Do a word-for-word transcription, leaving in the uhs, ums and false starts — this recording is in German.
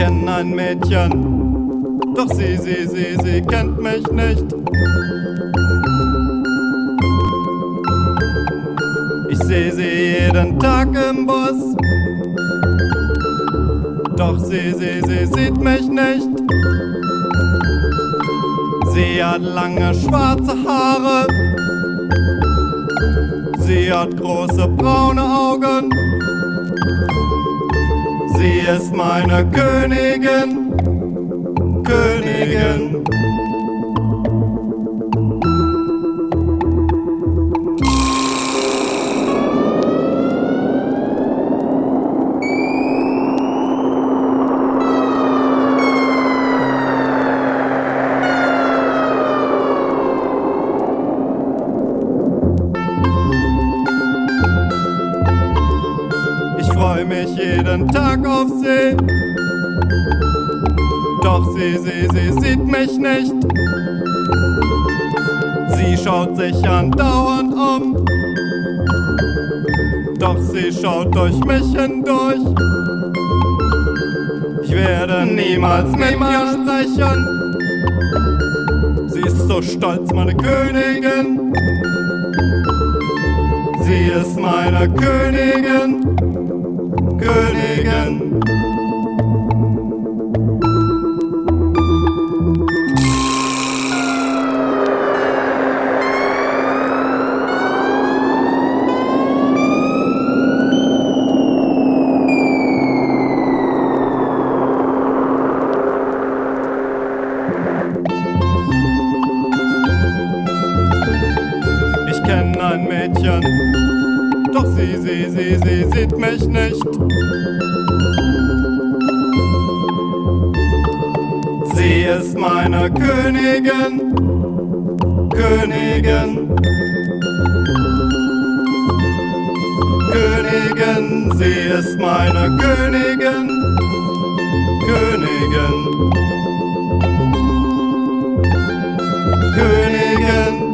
kenn ein Mädchen, doch sie, sie, sie, sie kennt mich nicht. Ich seh sie jeden Tag im Bus, doch sie, sie, sie sieht mich nicht. Sie hat lange schwarze Haare, sie hat große braune Augen. Sie ist meine Königin, Königin. Ich freu mich jeden Tag auf sie, doch sie, sie, sie sieht mich nicht. Sie schaut sich andauernd um, doch sie schaut durch mich hindurch. Ich werde niemals mit ihr sprechen. Sie ist so stolz, meine Königin. Sie ist meine Königin, Königin. Ich kenn ein Mädchen, doch sie, sie, sie, sie sieht mich nicht. Sie ist meine Königin, Königin. Königin, sie ist meine Königin, Königin. Königin.